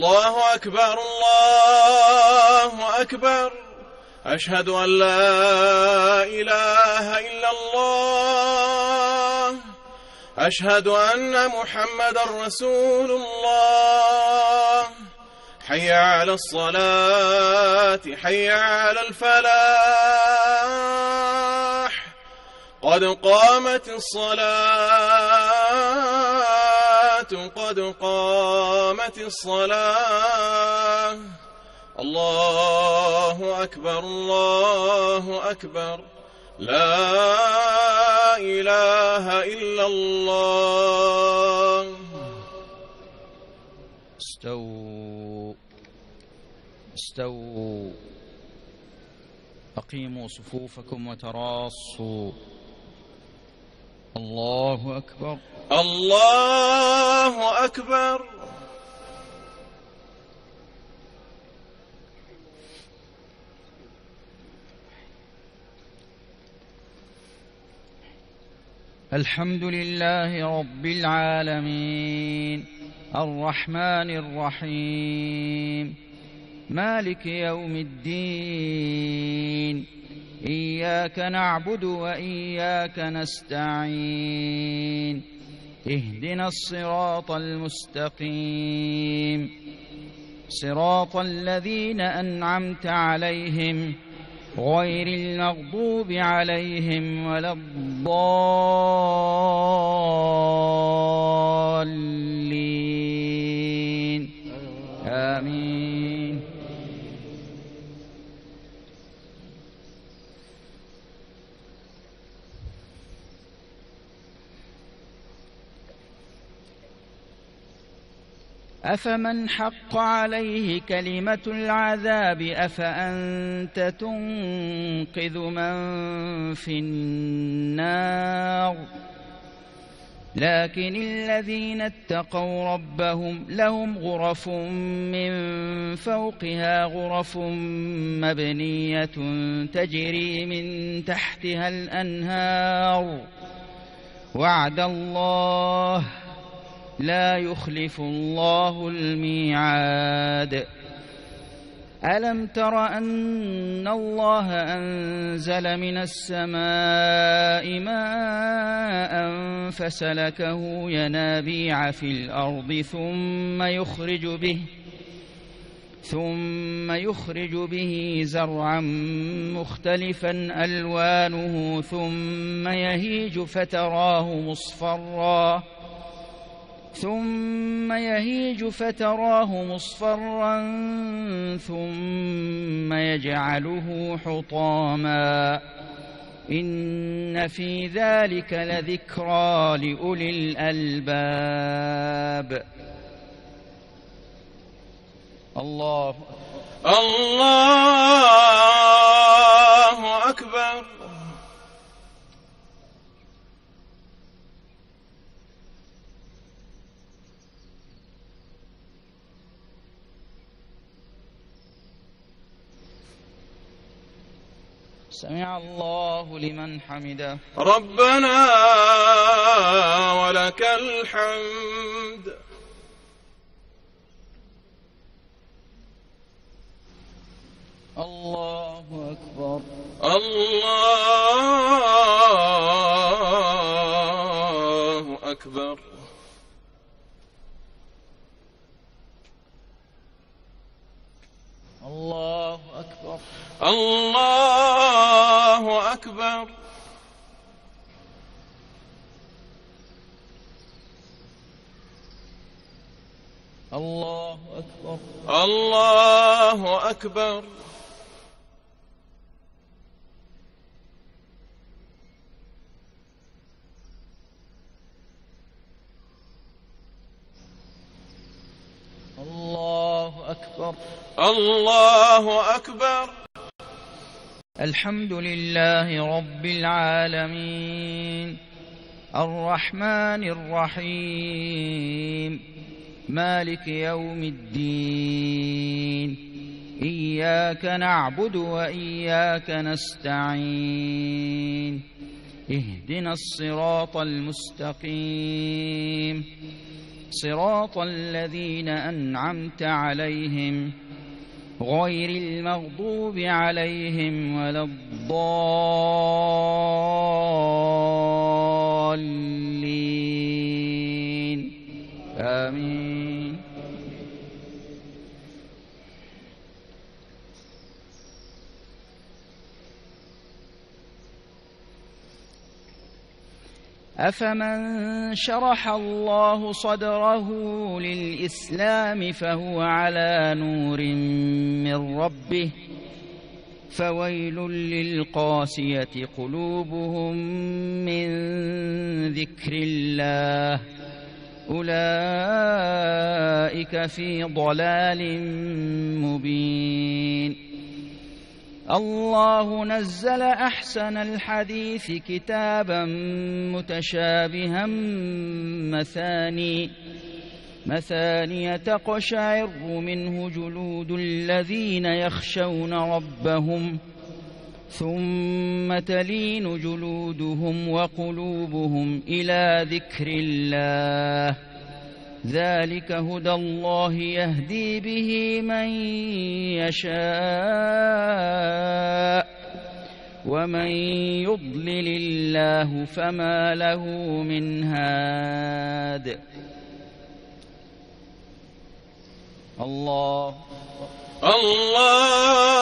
الله أكبر الله أكبر. أشهد أن لا إله إلا الله. أشهد أن محمدا رسول الله. حي على الصلاة حي على الفلاح. قد قامت الصلاة قد قامت الصلاة. الله أكبر الله أكبر. لا إله إلا الله. استووا استووا. أقيموا صفوفكم وتراصوا. الله أكبر الله أكبر. الحمد لله رب العالمين الرحمن الرحيم مالك يوم الدين. إياك نعبد وإياك نستعين. اهدنا الصراط المستقيم صراط الذين أنعمت عليهم غير المغضوب عليهم ولا الضالين. آمين. أفمن حق عليه كلمة العذاب أفأنت تنقذ من في النار. لكن الذين اتقوا ربهم لهم غرف من فوقها غرف مبنية تجري من تحتها الأنهار. وعد الله لا يخلف الله الميعاد. ألم تر أن الله أنزل من السماء ماء فسلكه ينابيع في الأرض ثم يخرج به زرعا مختلفا ألوانه ثم يهيج فتراه مصفرا ثم يجعله حطاما. إن في ذلك لذكرى لأولي الألباب. الله أكبر. سمع الله لمن حمده. ربنا ولك الحمد. الله أكبر. الله أكبر. الله أكبر. الله أكبر. الله أكبر. الله أكبر. الله أكبر. الله أكبر. الحمد لله رب العالمين الرحمن الرحيم مالك يوم الدين. إياك نعبد وإياك نستعين. اهدنا الصراط المستقيم صراط الذين أنعمت عليهم غير المغضوب عليهم ولا الضالين آمين. أفمن شرح الله صدره للإسلام فهو على نور من ربه فويل للقاسية قلوبهم من ذكر الله أولئك في ضلال مبين. الله نزل أحسن الحديث كتابا متشابها مثانية تقشعر منه جلود الذين يخشون ربهم ثم تلين جلودهم وقلوبهم إلى ذكر الله ذلك هدى الله يهدي به من يشاء ومن يضلل الله فما له من هاد. الله